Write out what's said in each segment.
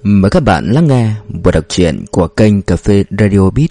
Mời các bạn lắng nghe buổi đọc truyện của kênh Cà phê Radio Beat.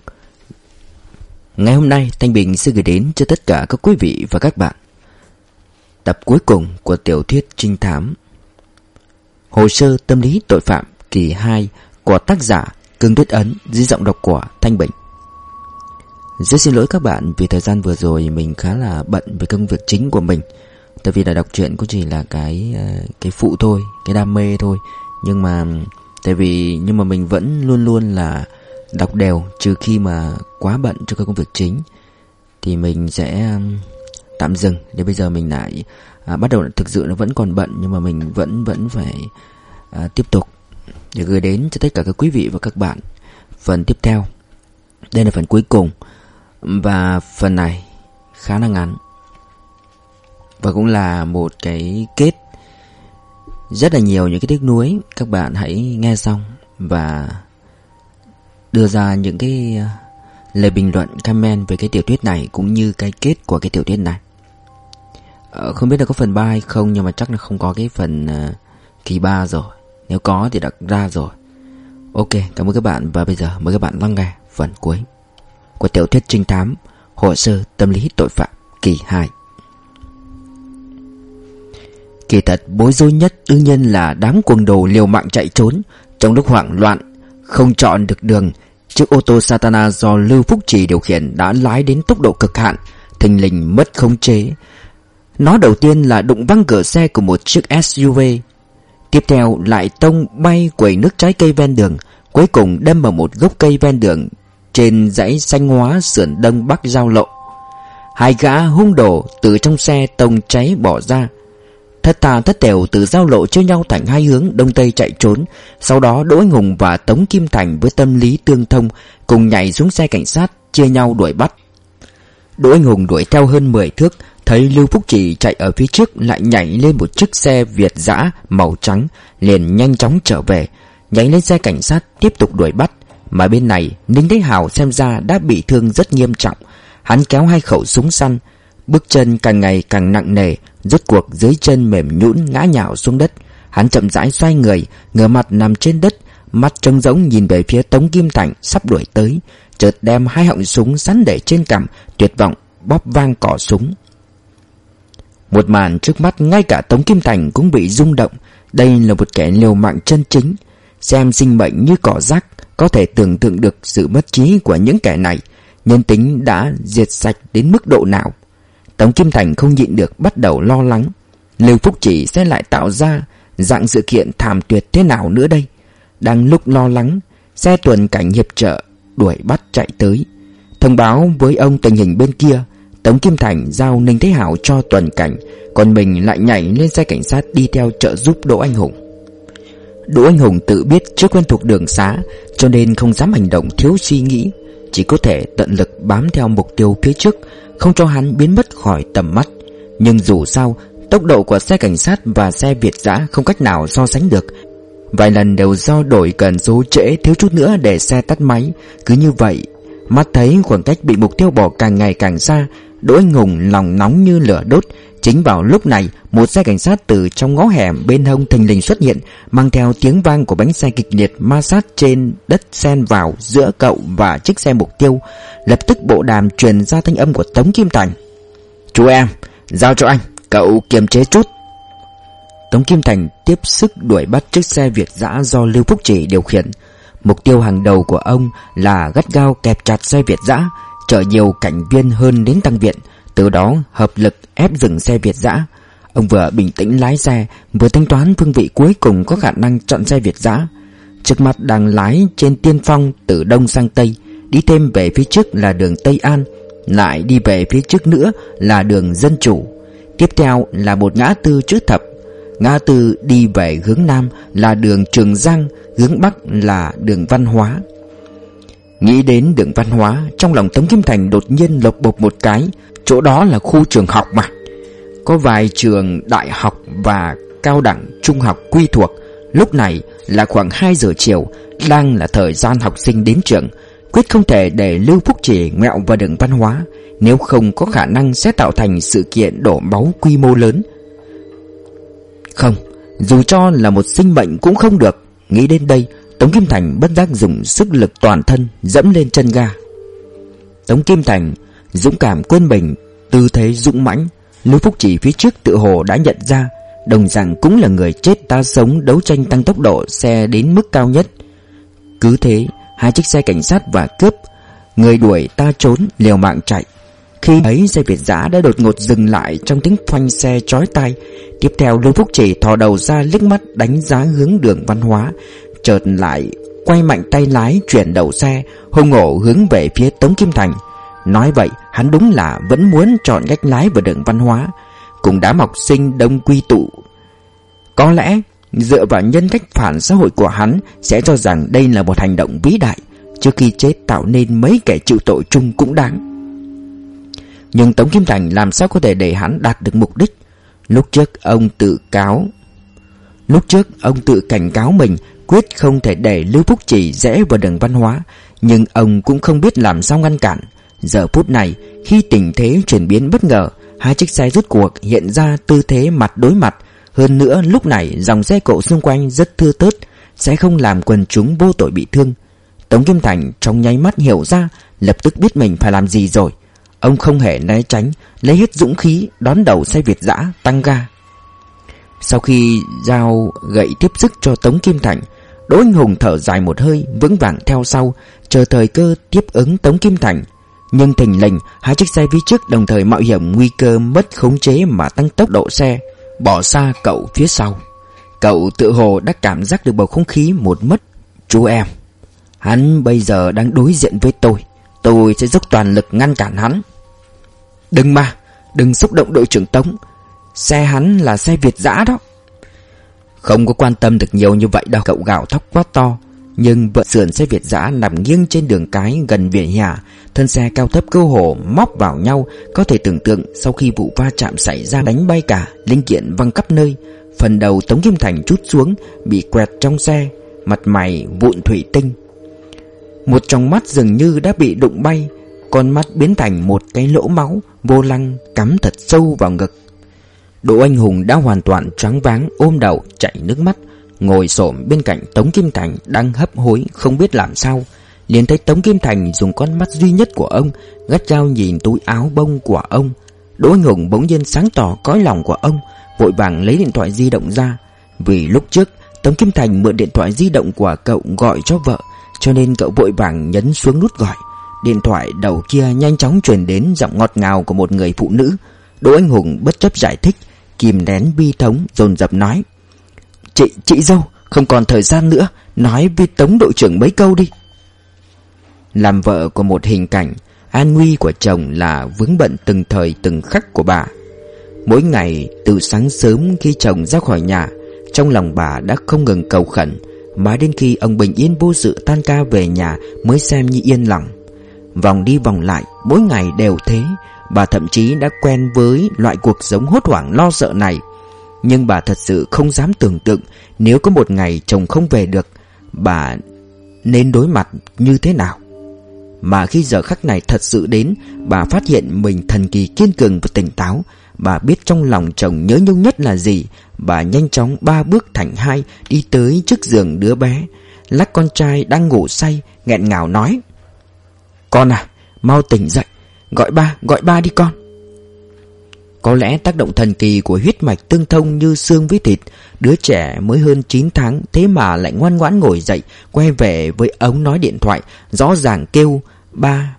Ngày hôm nay Thanh Bình sẽ gửi đến cho tất cả các quý vị và các bạn tập cuối cùng của tiểu thuyết trinh thám Hồ sơ tâm lý tội phạm kỳ 2 của tác giả Cương Tuyết Ấn dưới giọng đọc của Thanh Bình. Rất xin lỗi các bạn vì thời gian vừa rồi mình khá là bận với công việc chính của mình. Tại vì là đọc truyện cũng chỉ là cái phụ thôi, cái đam mê thôi. Nhưng mà mình vẫn luôn luôn là đọc đều, trừ khi mà quá bận cho các công việc chính thì mình sẽ tạm dừng. Đến bây giờ mình lại bắt đầu, thực sự nó vẫn còn bận nhưng mà mình vẫn phải tiếp tục để gửi đến cho tất cả các quý vị và các bạn phần tiếp theo. Đây là phần cuối cùng và phần này khá là ngắn và cũng là một cái kết rất là nhiều những cái tiếc nuối. Các bạn hãy nghe xong và đưa ra những cái lời bình luận, comment về cái tiểu thuyết này cũng như cái kết của cái tiểu thuyết này. Không biết là có phần 3 hay không, nhưng mà chắc là không có cái phần kỳ 3 rồi. Nếu có thì đã ra rồi. Ok, cảm ơn các bạn và bây giờ mời các bạn lắng nghe phần cuối của tiểu thuyết trinh thám Hồ sơ tâm lý tội phạm kỳ 2. Kỳ thật bối rối nhất đương nhiên là đám cuồng đồ liều mạng chạy trốn. Trong lúc hoảng loạn không chọn được đường, chiếc ô tô Satana do Lưu Phúc Trì điều khiển đã lái đến tốc độ cực hạn, thình lình mất khống chế. Nó đầu tiên là đụng văng cửa xe của một chiếc SUV, tiếp theo lại tông bay quầy nước trái cây ven đường, cuối cùng đâm vào một gốc cây ven đường trên dãy xanh hóa sườn đông bắc giao lộ. Hai gã hung đồ từ trong xe tông cháy bỏ ra, thất tha thất thểu từ giao lộ chia nhau thành hai hướng đông tây chạy trốn. Sau đó Đỗ Anh Hùng và Tống Kim Thành với tâm lý tương thông cùng nhảy xuống xe cảnh sát chia nhau đuổi bắt. Đỗ Anh Hùng đuổi theo hơn 10 thước, thấy Lưu Phúc Trì chạy ở phía trước lại nhảy lên một chiếc xe Việt dã màu trắng, liền nhanh chóng trở về, nhảy lên xe cảnh sát tiếp tục đuổi bắt. Mà bên này Ninh Thế Hào xem ra đã bị thương rất nghiêm trọng, hắn kéo hai khẩu súng săn, bước chân càng ngày càng nặng nề, rốt cuộc dưới chân mềm nhũn ngã nhào xuống đất. Hắn chậm rãi xoay người, ngửa mặt nằm trên đất, mắt trống rỗng nhìn về phía Tống Kim Thành sắp đuổi tới, chợt đem hai họng súng sắn để trên cằm, tuyệt vọng bóp vang cò súng. Một màn trước mắt ngay cả Tống Kim Thành cũng bị rung động. Đây là một kẻ liều mạng chân chính, xem sinh mệnh như cỏ rác, có thể tưởng tượng được sự mất trí của những kẻ này, nhân tính đã diệt sạch đến mức độ nào. Tống Kim Thành không nhịn được bắt đầu lo lắng, Lưu Phúc Trì sẽ lại tạo ra dạng sự kiện thảm tuyệt thế nào nữa đây. Đang lúc lo lắng, xe tuần cảnh hiệp trợ đuổi bắt chạy tới, thông báo với ông tình hình bên kia. Tống Kim Thành giao Ninh Thế Hảo cho tuần cảnh, còn mình lại nhảy lên xe cảnh sát đi theo trợ giúp Đỗ Anh Hùng. Đỗ Anh Hùng tự biết chưa quen thuộc đường xá, cho nên không dám hành động thiếu suy nghĩ, chỉ có thể tận lực bám theo mục tiêu phía trước, không cho hắn biến mất khỏi tầm mắt. Nhưng dù sao, tốc độ của xe cảnh sát và xe Việt dã không cách nào so sánh được. Vài lần đều do đổi cần số trễ thiếu chút nữa để xe tắt máy. Cứ như vậy, mắt thấy khoảng cách bị mục tiêu bỏ càng ngày càng xa, Đỗ Anh Hùng lòng nóng như lửa đốt. Chính vào lúc này, một xe cảnh sát từ trong ngõ hẻm bên hông thình lình xuất hiện, mang theo tiếng vang của bánh xe kịch liệt ma sát trên đất xen vào giữa cậu và chiếc xe mục tiêu. Lập tức bộ đàm truyền ra thanh âm của Tống Kim Thành: "Chú em, giao cho anh, cậu kiềm chế chút." Tống Kim Thành tiếp sức đuổi bắt chiếc xe Việt dã do Lưu Phúc Trì điều khiển. Mục tiêu hàng đầu của ông là gắt gao kẹp chặt xe Việt dã, chở nhiều cảnh viên hơn đến tăng viện, từ đó hợp lực ép dừng xe Việt dã. Ông vừa bình tĩnh lái xe, vừa tính toán phương vị cuối cùng có khả năng chặn xe Việt dã. Trước mặt đang lái trên tiên phong từ đông sang tây, đi thêm về phía trước là đường Tây An, lại đi về phía trước nữa là đường Dân Chủ, tiếp theo là một ngã tư chữ thập. Ngã tư đi về hướng nam là đường Trường Giang, hướng bắc là đường Văn Hóa. Nghĩ đến đường Văn Hóa, trong lòng Tống Kim Thành đột nhiên lộc bộc một cái. Chỗ đó là khu trường học mà, có vài trường đại học và cao đẳng trung học quy thuộc. Lúc này là khoảng 2 giờ chiều, đang là thời gian học sinh đến trường. Quyết không thể để Lưu Phúc Trì ngẹo vào đường Văn Hóa, nếu không có khả năng sẽ tạo thành sự kiện đổ máu quy mô lớn. Không, dù cho là một sinh mệnh cũng không được. Nghĩ đến đây, Tống Kim Thành bất giác dùng sức lực toàn thân dẫm lên chân ga. Tống Kim Thành dũng cảm quên mình, tư thế dũng mãnh. Lưu Phúc Chỉ phía trước tự hồ đã nhận ra, đồng dạng cũng là người chết ta sống, đấu tranh tăng tốc độ xe đến mức cao nhất. Cứ thế, hai chiếc xe cảnh sát và cướp, người đuổi ta trốn, liều mạng chạy. Khi ấy xe Việt dã đã đột ngột dừng lại trong tiếng phanh xe chói tai. Tiếp theo Lưu Phúc Chỉ thò đầu ra liếc mắt đánh giá hướng Đường Văn Hóa, chợt lại quay mạnh tay lái chuyển đầu xe, hung ổ hướng về phía Tống Kim Thành. Nói vậy hắn đúng là vẫn muốn chọn cách lái vào Đường Văn Hóa. Cùng đám học sinh đông quy tụ, có lẽ dựa vào nhân cách phản xã hội của hắn sẽ cho rằng đây là một hành động vĩ đại, trước khi chết tạo nên mấy kẻ chịu tội chung cũng đáng. Nhưng Tống Kim Thành làm sao có thể để hắn đạt được mục đích? Lúc trước ông tự cảnh cáo mình quyết không thể để Lưu Phúc Chỉ rẽ vào Đường Văn Hóa, nhưng ông cũng không biết làm sao ngăn cản. Giờ phút này, khi tình thế chuyển biến bất ngờ, hai chiếc xe rút cuộc hiện ra tư thế mặt đối mặt. Hơn nữa lúc này dòng xe cộ xung quanh rất thưa thớt, sẽ không làm quần chúng vô tội bị thương. Tống Kim Thành trong nháy mắt hiểu ra, lập tức biết mình phải làm gì rồi. Ông không hề né tránh, lấy hết dũng khí đón đầu xe Việt dã tăng ga. Sau khi giao gậy tiếp sức cho Tống Kim Thành, Đỗ Anh Hùng thở dài một hơi, vững vàng theo sau, chờ thời cơ tiếp ứng Tống Kim Thành. Nhưng thình lình hai chiếc xe phía trước đồng thời mạo hiểm nguy cơ mất khống chế mà tăng tốc độ xe, bỏ xa cậu phía sau. Cậu tự hồ đã cảm giác được bầu không khí một mất. Chú em, hắn bây giờ đang đối diện với tôi sẽ dốc toàn lực ngăn cản hắn. Đừng xúc động đội trưởng Tống, xe hắn là xe Việt dã đó. Không có quan tâm được nhiều như vậy đâu, cậu gào thóc quá to. Nhưng vợ sườn xe Việt dã nằm nghiêng trên đường cái gần vỉa hè, thân xe cao thấp cơ hồ móc vào nhau. Có thể tưởng tượng sau khi vụ va chạm xảy ra, đánh bay cả, linh kiện văng khắp nơi. Phần đầu Tống Kim Thành trút xuống, bị quẹt trong xe, mặt mày vụn thủy tinh. Một tròng mắt dường như đã bị đụng bay, con mắt biến thành một cái lỗ máu, vô lăng cắm thật sâu vào ngực. Đỗ Anh Hùng đã hoàn toàn choáng váng, ôm đầu chảy nước mắt, ngồi xổm bên cạnh Tống Kim Thành đang hấp hối không biết làm sao. Liền thấy Tống Kim Thành dùng con mắt duy nhất của ông gắt gao nhìn túi áo bông của ông. Đỗ Anh Hùng bỗng nhiên sáng tỏ cõi lòng của ông, vội vàng lấy điện thoại di động ra. Vì lúc trước Tống Kim Thành mượn điện thoại di động của cậu gọi cho vợ, cho nên cậu vội vàng nhấn xuống nút gọi. Điện thoại đầu kia nhanh chóng truyền đến giọng ngọt ngào của một người phụ nữ. Đỗ Anh Hùng bất chấp giải thích, kìm nén bi thống dồn dập nói: Chị dâu, không còn thời gian nữa, nói với Tống đội trưởng mấy câu đi. Làm vợ của một hình cảnh, an nguy của chồng là vướng bận từng thời từng khắc của bà. Mỗi ngày từ sáng sớm khi chồng ra khỏi nhà, trong lòng bà đã không ngừng cầu khẩn, mãi đến khi ông bình yên vô sự tan ca về nhà mới xem như yên lòng. Vòng đi vòng lại, mỗi ngày đều thế. Bà thậm chí đã quen với loại cuộc sống hốt hoảng lo sợ này. Nhưng bà thật sự không dám tưởng tượng, nếu có một ngày chồng không về được, bà nên đối mặt như thế nào. Mà khi giờ khắc này thật sự đến, bà phát hiện mình thần kỳ kiên cường và tỉnh táo. Bà biết trong lòng chồng nhớ nhung nhất là gì. Bà nhanh chóng 3 bước thành 2 đi tới trước giường đứa bé, lắc con trai đang ngủ say, nghẹn ngào nói: Con à, mau tỉnh dậy, gọi ba đi con. Có lẽ tác động thần kỳ của huyết mạch tương thông như xương với thịt, đứa trẻ mới hơn 9 tháng thế mà lại ngoan ngoãn ngồi dậy, quay về với ống nói điện thoại, rõ ràng kêu ba.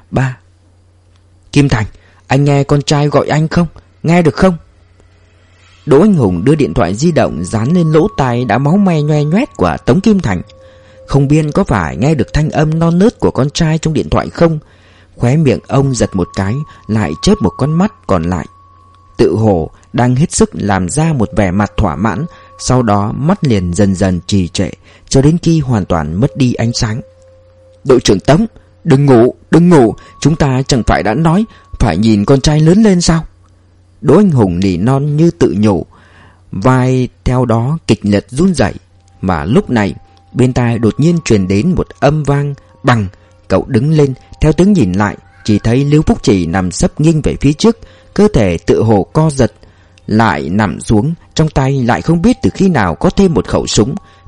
Kim Thành, anh nghe con trai gọi anh không? Nghe được không? Đỗ Anh Hùng đưa điện thoại di động dán lên lỗ tai đã máu me nhoe nhoét của Tống Kim Thành. Không biết có phải nghe được thanh âm non nớt của con trai trong điện thoại không? Khóe miệng ông giật một cái, lại chớp một con mắt còn lại, tự hồ đang hết sức làm ra một vẻ mặt thỏa mãn. Sau đó mắt liền dần dần trì trệ, cho đến khi hoàn toàn mất đi ánh sáng. Đội trưởng Tống, đừng ngủ, chúng ta chẳng phải đã nói phải nhìn con trai lớn lên sao? Đỗ Anh Hùng nỉ non như tự nhủ, vai theo đó kịch liệt run rẩy. Mà lúc này bên tai đột nhiên truyền đến một âm vang bằng. Cậu đứng lên, theo tiếng nhìn lại, chỉ thấy Lưu Phúc Chỉ nằm sấp nghiêng về phía trước, cơ thể tự hồ co giật, lại nằm xuống, trong tay lại không biết từ khi nào có thêm một khẩu súng.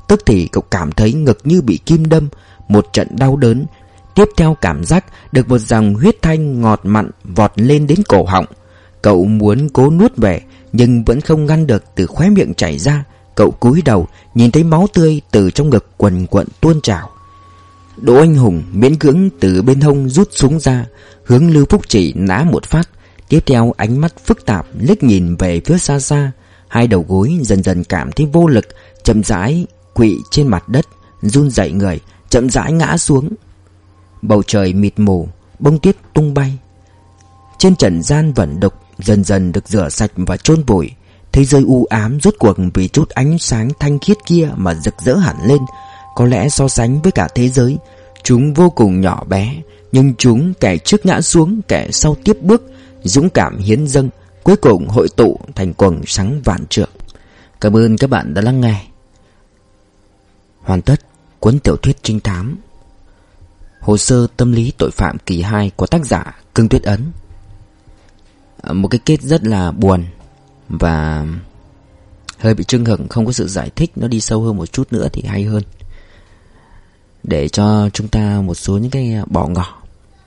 Tức thì cậu cảm thấy ngực như bị kim đâm, một trận đau đớn. Tiếp theo cảm giác được một dòng huyết thanh ngọt mặn vọt lên đến cổ họng. Cậu muốn cố nuốt về nhưng vẫn không ngăn được từ khóe miệng chảy ra. Cậu cúi đầu nhìn thấy máu tươi từ trong ngực quần quận tuôn trào. Đỗ Anh Hùng miễn cưỡng từ bên hông rút súng ra, hướng Lưu Phúc Chỉ nã một phát. Tiếp theo ánh mắt phức tạp liếc nhìn về phía xa xa. Hai đầu gối dần dần cảm thấy vô lực, chậm rãi quỵ trên mặt đất, run rẩy người, chậm rãi ngã xuống. Bầu trời mịt mù, bông tuyết tung bay. Trên trần gian vẩn đục dần dần được rửa sạch và chôn vùi. Thế giới u ám rốt cuộc vì chút ánh sáng thanh khiết kia mà rực rỡ hẳn lên. Có lẽ so sánh với cả thế giới, chúng vô cùng nhỏ bé, nhưng chúng kẻ trước ngã xuống, kẻ sau tiếp bước, dũng cảm hiến dâng, cuối cùng hội tụ thành quầng sáng vạn trượng. Cảm ơn các bạn đã lắng nghe. Hoàn tất cuốn tiểu thuyết trinh thám Hồ sơ tâm lý tội phạm kỳ 2 của tác giả Cưng Tuyết Ấn. Một cái kết rất là buồn và hơi bị chưng hửng, không có sự giải thích nó đi sâu hơn một chút nữa thì hay hơn, để cho chúng ta một số những cái bỏ ngỏ.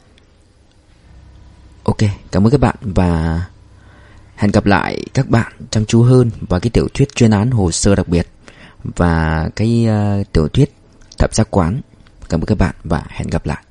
Ok, cảm ơn các bạn và hẹn gặp lại các bạn chăm chú hơn vào cái tiểu thuyết chuyên án hồ sơ đặc biệt và cái tiểu thuyết thẩm giác quán. Cảm ơn các bạn và hẹn gặp lại.